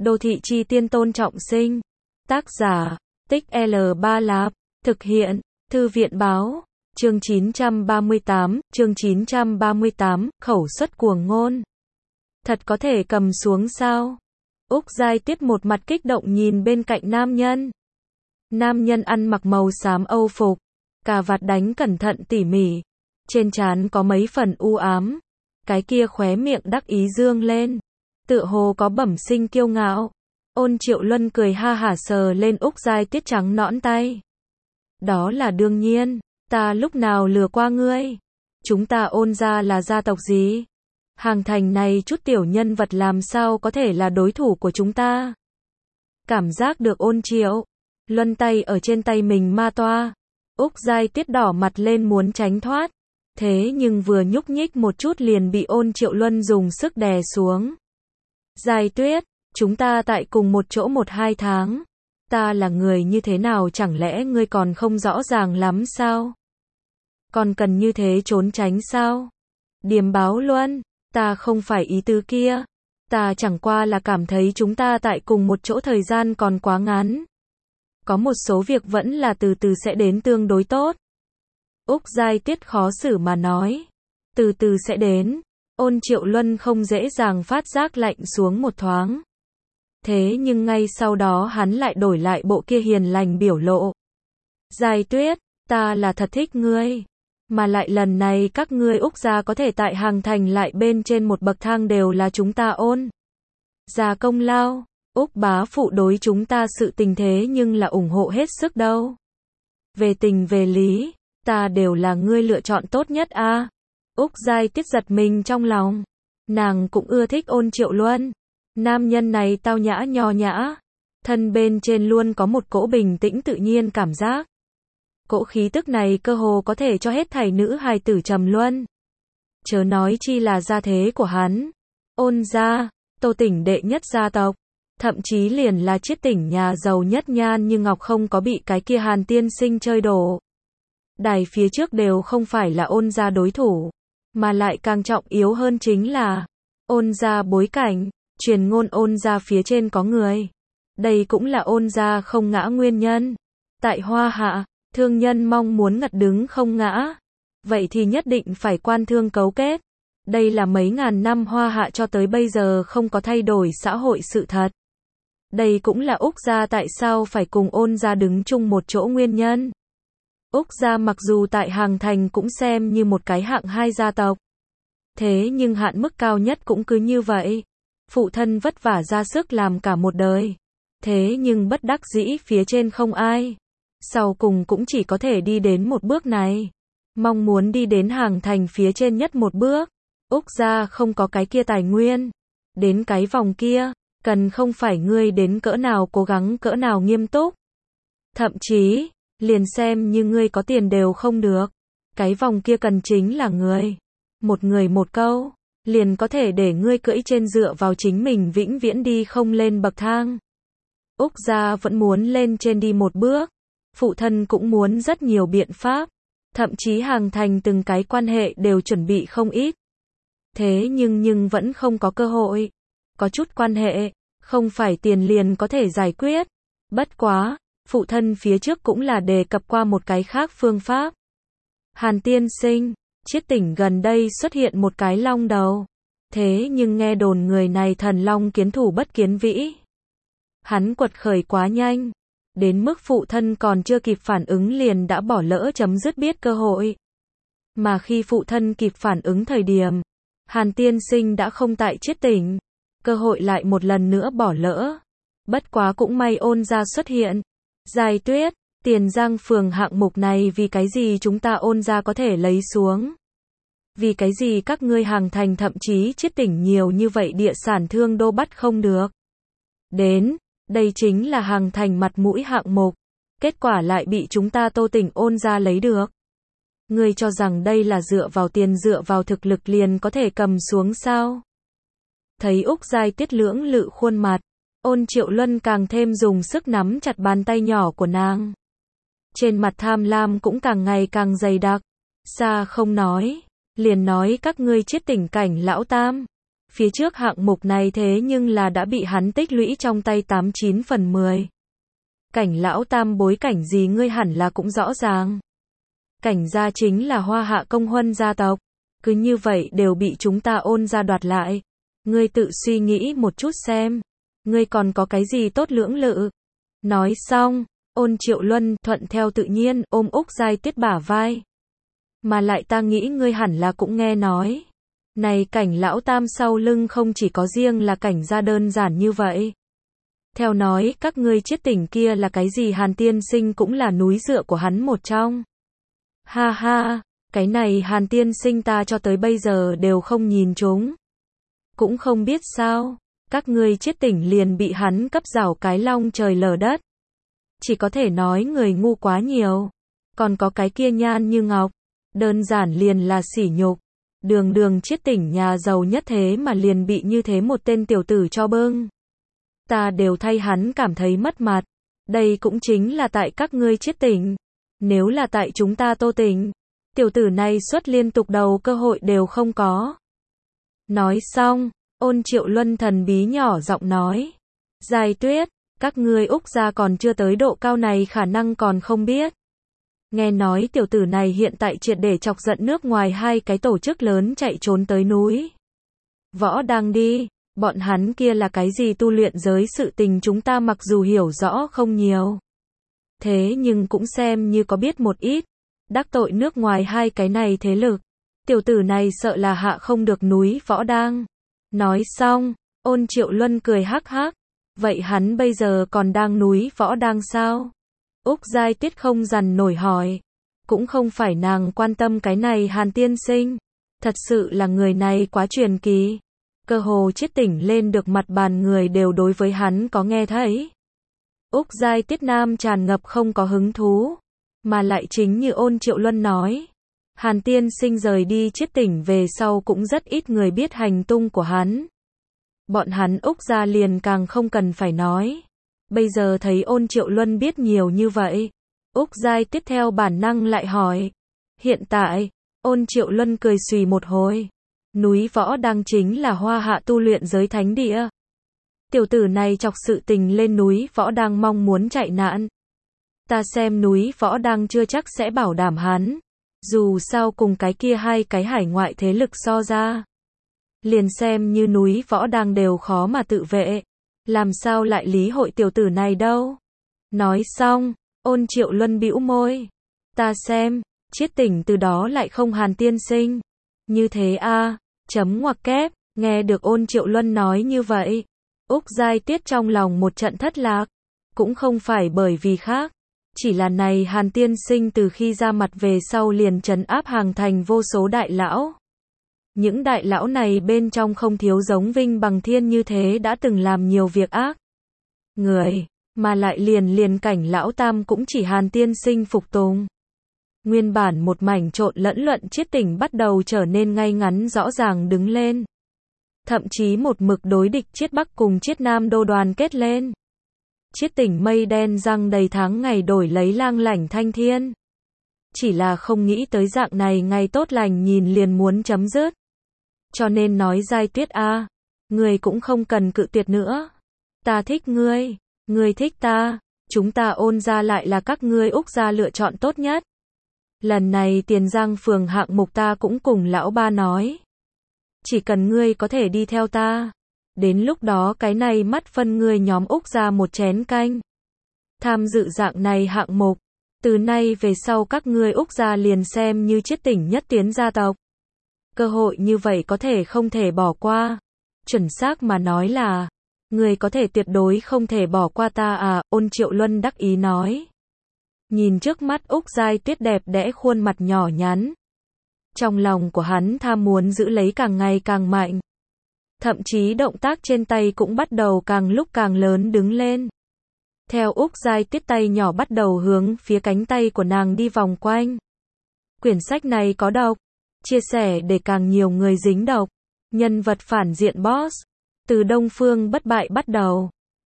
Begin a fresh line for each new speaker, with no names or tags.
Đô thị chi tiên Tôn Trọng Sinh. Tác giả, Tích L Ba Lạp. Thực hiện, Thư viện báo. Chương 938, khẩu xuất cuồng ngôn. Thật có thể cầm xuống sao? Úc Giai Tiết một mặt kích động nhìn bên cạnh nam nhân. Nam nhân ăn mặc màu xám Âu phục, cà vạt đánh cẩn thận tỉ mỉ. Trên trán có mấy phần u ám. Cái kia khóe miệng đắc ý dương lên. Tựa hồ có bẩm sinh kiêu ngạo. Ôn Triệu Luân cười ha hả sờ lên Úc Giai Tiết trắng nõn tay. Đó là đương nhiên, ta lúc nào lừa qua ngươi? Chúng ta Ôn gia là gia tộc gì? Hàng thành này chút tiểu nhân vật làm sao có thể là đối thủ của chúng ta? Cảm giác được Ôn Triệu Luân tay ở trên tay mình ma toa. Úc Giai Tiết đỏ mặt lên muốn tránh thoát. Thế nhưng vừa nhúc nhích một chút liền bị Ôn Triệu Luân dùng sức đè xuống. Giai Tuyết, chúng ta tại cùng một chỗ 1-2 tháng. Ta là người như thế nào chẳng lẽ ngươi còn không rõ ràng lắm sao? Còn cần như thế trốn tránh sao? Điềm báo Luân, ta không phải ý tứ kia. Ta chẳng qua là cảm thấy chúng ta tại cùng một chỗ thời gian còn quá ngắn. Có một số việc vẫn là từ từ sẽ đến tương đối tốt. Úc Giai Tiết khó xử mà nói. Từ từ sẽ đến. Ôn Triệu Luân không dễ dàng phát giác lạnh xuống một thoáng. Thế nhưng ngay sau đó hắn lại đổi lại bộ kia hiền lành biểu lộ. Giai Tuyết, ta là thật thích ngươi. Mà lại lần này các ngươi Úc gia có thể tại Hàng Thành lại bên trên một bậc thang đều là chúng ta Ôn gia công lao. Úc bá phụ đối chúng ta sự tình thế nhưng là ủng hộ hết sức đâu. Về tình về lý, ta đều là ngươi lựa chọn tốt nhất a. Úc Giai Tiết giật mình trong lòng. Nàng cũng ưa thích Ôn Triệu Luân. Nam nhân này tao nhã nho nhã. Thân bên trên luôn có một cỗ bình tĩnh tự nhiên cảm giác. Cỗ khí tức này cơ hồ có thể cho hết thảy nữ hài tử trầm luân. Chớ nói chi là gia thế của hắn. Ôn gia, Tô tỉnh đệ nhất gia tộc. Thậm chí liền là Chiết tỉnh nhà giàu nhất Nhan Như Ngọc không có bị cái kia Hàn tiên sinh chơi đổ. Đài phía trước đều không phải là Ôn gia đối thủ. Mà lại càng trọng yếu hơn chính là Ôn gia bối cảnh. Truyền ngôn Ôn gia phía trên có người. Đây cũng là Ôn gia không ngã nguyên nhân. Tại Hoa Hạ, thương nhân mong muốn ngật đứng không ngã. Vậy thì nhất định phải quan thương cấu kết. Đây là mấy ngàn năm Hoa Hạ cho tới bây giờ không có thay đổi xã hội sự thật. Đây cũng là Úc gia tại sao phải cùng Ôn gia đứng chung một chỗ nguyên nhân. Úc gia mặc dù tại Hàng Thành cũng xem như một cái hạng 2 gia tộc. Thế nhưng hạn mức cao nhất cũng cứ như vậy. Phụ thân vất vả ra sức làm cả một đời. Thế nhưng bất đắc dĩ phía trên không ai. Sau cùng cũng chỉ có thể đi đến một bước này. Mong muốn đi đến Hàng Thành phía trên nhất một bước. Úc gia không có cái kia tài nguyên. Đến cái vòng kia, cần không phải ngươi đến cỡ nào cố gắng cỡ nào nghiêm túc. Thậm chí, liền xem như ngươi có tiền đều không được. Cái vòng kia cần chính là người. Một người một câu, liền có thể để ngươi cưỡi trên dựa vào chính mình vĩnh viễn đi không lên bậc thang. Úc gia vẫn muốn lên trên đi một bước. Phụ thân cũng muốn rất nhiều biện pháp. Thậm chí Hàng Thành từng cái quan hệ đều chuẩn bị không ít. Thế nhưng vẫn không có cơ hội. Có chút quan hệ, không phải tiền liền có thể giải quyết. Bất quá, phụ thân phía trước cũng là đề cập qua một cái khác phương pháp. Hàn tiên sinh, Chiết tỉnh gần đây xuất hiện một cái long đầu. Thế nhưng nghe đồn người này thần long kiến thủ bất kiến vĩ. Hắn quật khởi quá nhanh. Đến mức phụ thân còn chưa kịp phản ứng liền đã bỏ lỡ chấm dứt biết cơ hội. Mà khi phụ thân kịp phản ứng thời điểm, Hàn tiên sinh đã không tại Chiết tỉnh. Cơ hội lại một lần nữa bỏ lỡ. Bất quá cũng may Ôn gia xuất hiện. Giai Tuyết, Tiền Giang phường hạng mục này vì cái gì chúng ta Ôn gia có thể lấy xuống? Vì cái gì các ngươi Hàng Thành thậm chí Chiết tỉnh nhiều như vậy địa sản thương đô bắt không được? Đến, đây chính là Hàng Thành mặt mũi hạng mục. Kết quả lại bị chúng ta Tô tỉnh Ôn gia lấy được. Ngươi cho rằng đây là dựa vào tiền dựa vào thực lực liền có thể cầm xuống sao? Thấy Úc Giai Tiết lưỡng lự khuôn mặt. Ôn Triệu Luân càng thêm dùng sức nắm chặt bàn tay nhỏ của nàng. Trên mặt tham lam cũng càng ngày càng dày đặc. Xa không nói, liền nói các ngươi Chiết tỉnh cảnh lão tam. Phía trước hạng mục này thế nhưng là đã bị hắn tích lũy trong tay 89 phần 10. Cảnh lão tam bối cảnh gì ngươi hẳn là cũng rõ ràng. Cảnh gia chính là Hoa Hạ công huân gia tộc. Cứ như vậy đều bị chúng ta Ôn gia đoạt lại. Ngươi tự suy nghĩ một chút xem. Ngươi còn có cái gì tốt lưỡng lự. Nói xong, Ôn Triệu Luân thuận theo tự nhiên ôm Úc Giai Tiết bả vai. Mà lại ta nghĩ ngươi hẳn là cũng nghe nói. Này cảnh lão tam sau lưng không chỉ có riêng là cảnh gia đơn giản như vậy. Theo nói các ngươi chiết tỉnh kia là cái gì Hàn tiên sinh cũng là núi dựa của hắn một trong. Ha ha, cái này Hàn tiên sinh ta cho tới bây giờ đều không nhìn chúng. Cũng không biết sao, các ngươi chiết tỉnh liền bị hắn cấp rảo cái long trời lở đất. Chỉ có thể nói người ngu quá nhiều. Còn có cái kia Nhan Như Ngọc, đơn giản liền là sỉ nhục. Đường đường chiết tỉnh nhà giàu nhất thế mà liền bị như thế một tên tiểu tử cho bưng. Ta đều thay hắn cảm thấy mất mặt. Đây cũng chính là tại các ngươi chiết tỉnh. Nếu là tại chúng ta Tô tỉnh, tiểu tử này xuất liên tục đầu cơ hội đều không có. Nói xong, Ôn Triệu Luân thần bí nhỏ giọng nói. Giai Tuyết, các ngươi Úc gia còn chưa tới độ cao này khả năng còn không biết. Nghe nói tiểu tử này hiện tại triệt để chọc giận nước ngoài hai cái tổ chức lớn chạy trốn tới núi. Võ đang đi, bọn hắn kia là cái gì tu luyện giới sự tình chúng ta mặc dù hiểu rõ không nhiều. Thế nhưng cũng xem như có biết một ít, đắc tội nước ngoài hai cái này thế lực. Tiểu tử này sợ là hạ không được núi Võ đang. Nói xong, Ôn Triệu Luân cười hắc hắc. Vậy hắn bây giờ còn đang núi Võ đang sao? Úc Giai Tiết không dằn nổi hỏi. Cũng không phải nàng quan tâm cái này Hàn tiên sinh. Thật sự là người này quá truyền kỳ. Cơ hồ chiết tỉnh lên được mặt bàn người đều đối với hắn có nghe thấy. Úc Giai Tiết Nam tràn ngập không có hứng thú. Mà lại chính như Ôn Triệu Luân nói. Hàn tiên sinh rời đi chiết tỉnh về sau cũng rất ít người biết hành tung của hắn. Bọn hắn Úc gia liền càng không cần phải nói. Bây giờ thấy Ôn Triệu Luân biết nhiều như vậy. Úc Giai tiếp theo bản năng lại hỏi. Hiện tại, Ôn Triệu Luân cười xùy một hồi. Núi Võ đang chính là Hoa Hạ tu luyện giới thánh địa. Tiểu tử này chọc sự tình lên núi Võ đang mong muốn chạy nạn. Ta xem núi Võ đang chưa chắc sẽ bảo đảm hắn. Dù sao cùng cái kia hai cái hải ngoại thế lực so ra. Liền xem như núi Võ đang đều khó mà tự vệ. Làm sao lại lý hội tiểu tử này đâu. Nói xong, Ôn Triệu Luân bĩu môi. Ta xem, chiết tỉnh từ đó lại không Hàn tiên sinh. Như thế a, chấm ngoặc kép, nghe được Ôn Triệu Luân nói như vậy. Úc Giai Tiết trong lòng một trận thất lạc. Cũng không phải bởi vì khác. Chỉ là này Hàn tiên sinh từ khi ra mặt về sau liền trấn áp hàng thành vô số đại lão. Những đại lão này bên trong không thiếu giống Vinh Bằng Thiên như thế đã từng làm nhiều việc ác. Người, mà lại liền cảnh lão tam cũng chỉ Hàn tiên sinh phục tùng. Nguyên bản một mảnh trộn lẫn luận chiết tỉnh bắt đầu trở nên ngay ngắn rõ ràng đứng lên. Thậm chí một mực đối địch chiết Bắc cùng chiết Nam đô đoàn kết lên. Chiết tỉnh mây đen răng đầy tháng ngày đổi lấy lang lảnh thanh thiên. Chỉ là không nghĩ tới dạng này ngày tốt lành nhìn liền muốn chấm dứt. Cho nên nói Giai Tuyết a, người cũng không cần cự tuyệt nữa. Ta thích ngươi, ngươi thích ta, chúng ta Ôn gia lại là các ngươi Úc gia lựa chọn tốt nhất. Lần này Tiền Giang phường hạng mục ta cũng cùng lão ba nói. Chỉ cần ngươi có thể đi theo ta. Đến lúc đó cái này mắt phân ngươi nhóm Úc gia một chén canh. Tham dự dạng này hạng mục. Từ nay về sau các ngươi Úc gia liền xem như chiết tỉnh nhất tiến gia tộc. Cơ hội như vậy có thể không thể bỏ qua. Chuẩn xác mà nói là, người có thể tuyệt đối không thể bỏ qua ta à, Ôn Triệu Luân đắc ý nói. Nhìn trước mắt Úc Giai Tuyết đẹp đẽ khuôn mặt nhỏ nhắn. Trong lòng của hắn tham muốn giữ lấy càng ngày càng mạnh. Thậm chí động tác trên tay cũng bắt đầu càng lúc càng lớn đứng lên. Theo Úc Giai Tuyết tay nhỏ bắt đầu hướng phía cánh tay của nàng đi vòng quanh. Quyển sách này có độc. Chia sẻ để càng nhiều người dính độc. Nhân vật phản diện boss. Từ Đông Phương Bất Bại bắt đầu.